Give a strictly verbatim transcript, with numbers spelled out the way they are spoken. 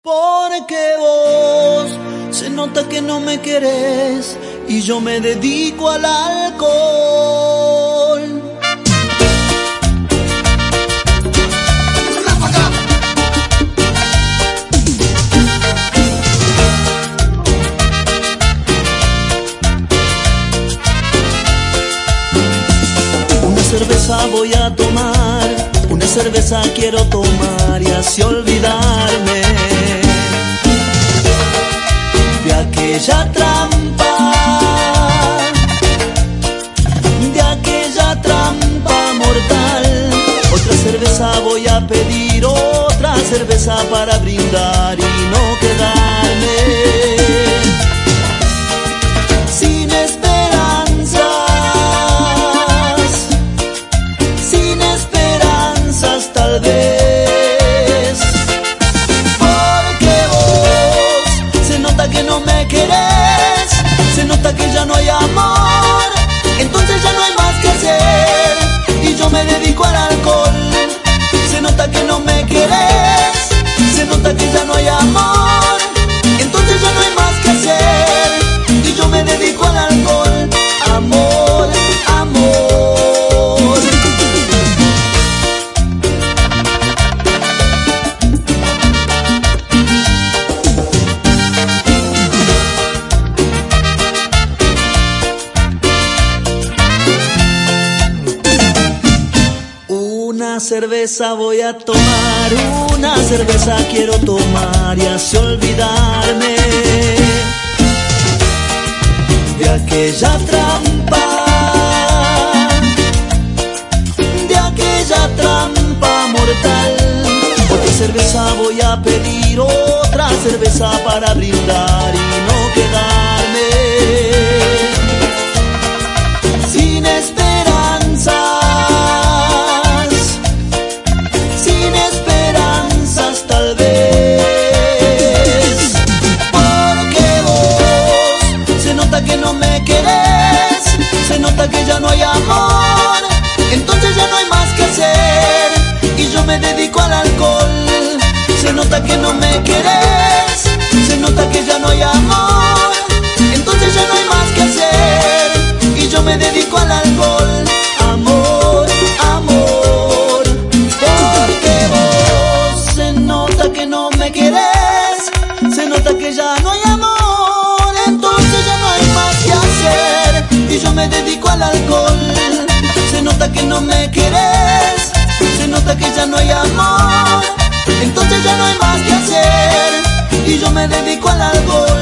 Porque vos se nota que no me querés y yo me dedico al alcohol. Una cerveza voy a tomar, una cerveza quiero tomar y así olvidarme de aquella trampa, de aquella trampa mortal. Otra cerveza voy a pedir, otra cerveza para brindar y no quedarme sin esperanzas, sin esperanzas tal vez. Porque vos se nota que no me querés, se nota que ya no hay amor, entonces ya no hay más que hacer y yo me dedico al alcohol. Se nota que no me querés, se nota que ya no hay amor, entonces ya no hay más que hacer y yo me dedico al alcohol. Amor, amor. Una cerveza voy a tomar, una cerveza quiero tomar y así olvidarme de aquella trampa, de aquella trampa mortal. Otra cerveza voy a pedir, otra cerveza para brindar y no quedarme sin esperanzas, sin esperanzas tal vez. Porque vos se nota que no me querés, se nota que ya no hay amor, entonces ya no hay más que hacer y yo me dedico al alcohol. Se nota que no me querés, se nota que ya no hay amor, entonces ya no hay más que hacer y yo me dedico al alcohol. Amor, amor. Porque vos se nota que no me querés, se nota que ya no hay amor, entonces ya no hay más que hacer y yo me dedico al alcohol. Se nota que no me querés, se nota que ya no hay amor, entonces ya no hay más que hacer y yo me dedico al alcohol.